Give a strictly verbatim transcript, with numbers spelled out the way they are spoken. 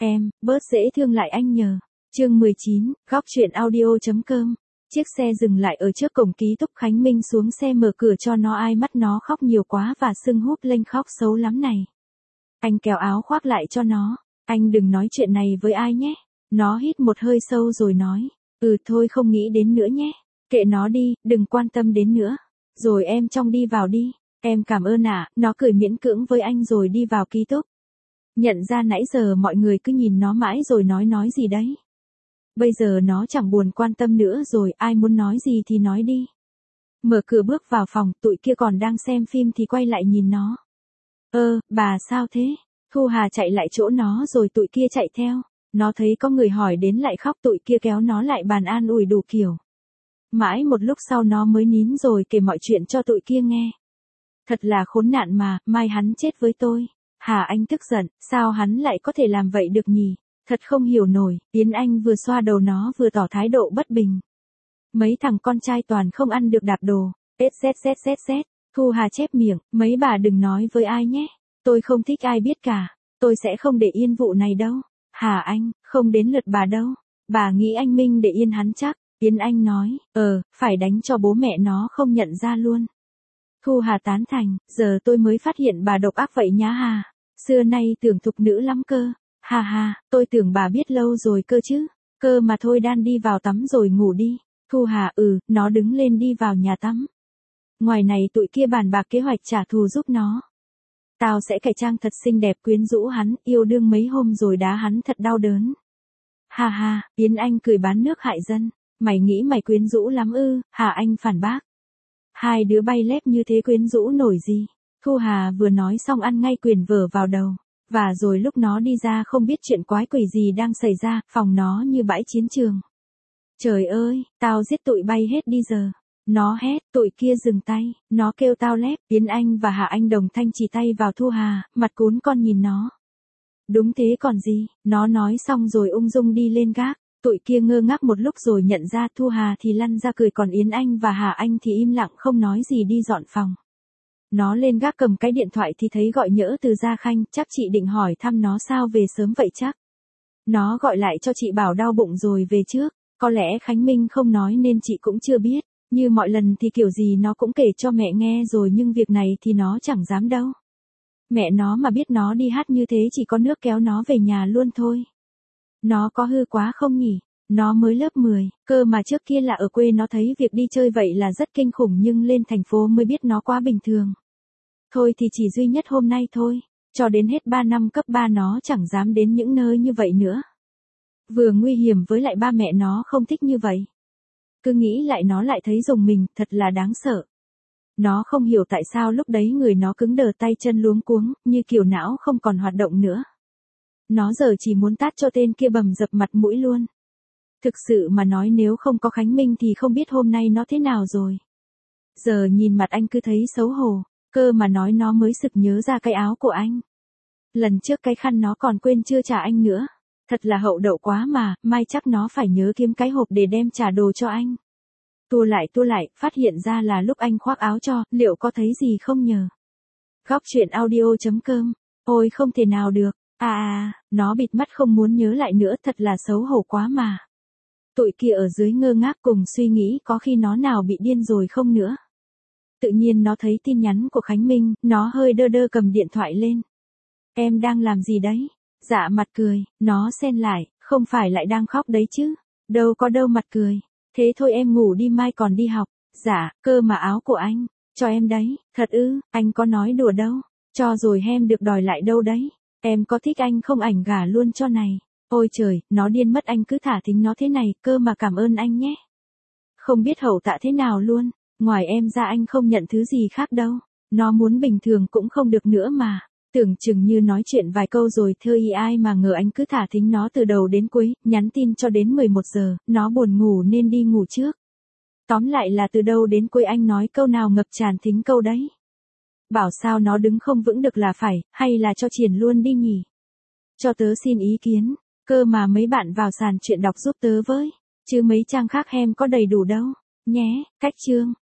Em, bớt dễ thương lại anh nhờ. Chương mười chín, góc truyện audio.com. Chiếc xe dừng lại ở trước cổng ký túc. Khánh Minh xuống xe mở cửa cho nó, ai mắt nó khóc nhiều quá và sưng húp lên, khóc xấu lắm này. Anh kéo áo khoác lại cho nó. Anh đừng nói chuyện này với ai nhé. Nó hít một hơi sâu rồi nói. Ừ thôi không nghĩ đến nữa nhé. Kệ nó đi, đừng quan tâm đến nữa. Rồi em trong đi vào đi. Em cảm ơn ạ. À. Nó cười miễn cưỡng với anh rồi đi vào ký túc. Nhận ra nãy giờ mọi người cứ nhìn nó mãi rồi nói nói gì đấy. Bây giờ nó chẳng buồn quan tâm nữa rồi, ai muốn nói gì thì nói đi. Mở cửa bước vào phòng, tụi kia còn đang xem phim thì quay lại nhìn nó. Ơ, bà sao thế? Thu Hà chạy lại chỗ nó rồi tụi kia chạy theo. Nó thấy có người hỏi đến lại khóc, tụi kia kéo nó lại bàn an ủi đủ kiểu. Mãi một lúc sau nó mới nín rồi kể mọi chuyện cho tụi kia nghe. Thật là khốn nạn mà, mai hắn chết với tôi. Hà Anh tức giận, sao hắn lại có thể làm vậy được nhỉ? Thật không hiểu nổi. Yến Anh vừa xoa đầu nó vừa tỏ thái độ bất bình. Mấy thằng con trai toàn không ăn được đạp đồ. Xxxxx. Thu Hà chép miệng, mấy bà đừng nói với ai nhé. Tôi không thích ai biết cả. Tôi sẽ không để yên vụ này đâu. Hà Anh, không đến lượt bà đâu. Bà nghĩ anh Minh để yên hắn chắc. Yến Anh nói, ờ, phải đánh cho bố mẹ nó không nhận ra luôn. Thu Hà tán thành, giờ tôi mới phát hiện bà độc ác vậy nhá Hà. Xưa nay tưởng thục nữ lắm cơ. Hà hà, tôi tưởng bà biết lâu rồi cơ chứ. Cơ mà thôi, đan đi vào tắm rồi ngủ đi. Thu Hà ừ, nó đứng lên đi vào nhà tắm. Ngoài này tụi kia bàn bạc kế hoạch trả thù giúp nó. Tao sẽ cải trang thật xinh đẹp quyến rũ hắn, yêu đương mấy hôm rồi đá hắn thật đau đớn. Hà hà, Yến Anh cười bán nước hại dân. Mày nghĩ mày quyến rũ lắm ư? Hà Anh phản bác. Hai đứa bay lép như thế quyến rũ nổi gì. Thu Hà vừa nói xong ăn ngay quyền vở vào đầu. Và rồi lúc nó đi ra không biết chuyện quái quỷ gì đang xảy ra, phòng nó như bãi chiến trường. Trời ơi, tao giết tụi bay hết đi giờ. Nó hét, tụi kia dừng tay, nó kêu tao lép. Yến Anh và Hà Anh đồng thanh chỉ tay vào Thu Hà, mặt cún con nhìn nó. Đúng thế còn gì, nó nói xong rồi ung dung đi lên gác. Tụi kia ngơ ngác một lúc rồi nhận ra Thu Hà thì lăn ra cười, còn Yến Anh và Hà Anh thì im lặng không nói gì đi dọn phòng. Nó lên gác cầm cái điện thoại thì thấy gọi nhỡ từ Gia Khanh, chắc chị định hỏi thăm nó sao về sớm vậy chắc. Nó gọi lại cho chị bảo đau bụng rồi về trước, có lẽ Khánh Minh không nói nên chị cũng chưa biết, như mọi lần thì kiểu gì nó cũng kể cho mẹ nghe rồi nhưng việc này thì nó chẳng dám đâu. Mẹ nó mà biết nó đi hát như thế chỉ có nước kéo nó về nhà luôn thôi. Nó có hư quá không nhỉ? Nó mới lớp mười, cơ mà trước kia là ở quê nó thấy việc đi chơi vậy là rất kinh khủng nhưng lên thành phố mới biết nó quá bình thường. Thôi thì chỉ duy nhất hôm nay thôi, cho đến hết ba năm cấp ba nó chẳng dám đến những nơi như vậy nữa. Vừa nguy hiểm với lại ba mẹ nó không thích như vậy. Cứ nghĩ lại nó lại thấy rùng mình, thật là đáng sợ. Nó không hiểu tại sao lúc đấy người nó cứng đờ tay chân luống cuống, như kiểu não không còn hoạt động nữa. Nó giờ chỉ muốn tát cho tên kia bầm dập mặt mũi luôn. Thực sự mà nói nếu không có Khánh Minh thì không biết hôm nay nó thế nào rồi. Giờ nhìn mặt anh cứ thấy xấu hổ, cơ mà nói nó mới sực nhớ ra cái áo của anh. Lần trước cái khăn nó còn quên chưa trả anh nữa. Thật là hậu đậu quá mà, mai chắc nó phải nhớ kiếm cái hộp để đem trả đồ cho anh. Tua lại tua lại, phát hiện ra là lúc anh khoác áo cho, liệu có thấy gì không nhờ? Góc truyện audio.com. Ôi không thể nào được. À à, nó bịt mắt không muốn nhớ lại nữa, thật là xấu hổ quá mà. Tụi kia ở dưới ngơ ngác cùng suy nghĩ có khi nó nào bị điên rồi không nữa. Tự nhiên nó thấy tin nhắn của Khánh Minh, nó hơi đơ đơ cầm điện thoại lên. Em đang làm gì đấy? Dạ mặt cười, nó xen lại, không phải lại đang khóc đấy chứ. Đâu có đâu mặt cười. Thế thôi em ngủ đi mai còn đi học. Dạ, cơ mà áo của anh, cho em đấy. Thật ư, anh có nói đùa đâu. Cho rồi em được đòi lại đâu đấy. Em có thích anh không, ảnh gả luôn cho này. Ôi trời, nó điên mất, anh cứ thả thính nó thế này, cơ mà cảm ơn anh nhé. Không biết hậu tạ thế nào luôn, ngoài em ra anh không nhận thứ gì khác đâu. Nó muốn bình thường cũng không được nữa mà. Tưởng chừng như nói chuyện vài câu rồi thơ y, ai mà ngờ anh cứ thả thính nó từ đầu đến cuối, nhắn tin cho đến mười một giờ, nó buồn ngủ nên đi ngủ trước. Tóm lại là từ đâu đến cuối anh nói câu nào ngập tràn thính câu đấy. Bảo sao nó đứng không vững được là phải, hay là cho triển luôn đi nhỉ? Cho tớ xin ý kiến, cơ mà mấy bạn vào sàn chuyện đọc giúp tớ với, chứ mấy trang khác em có đầy đủ đâu, nhé, cách chương.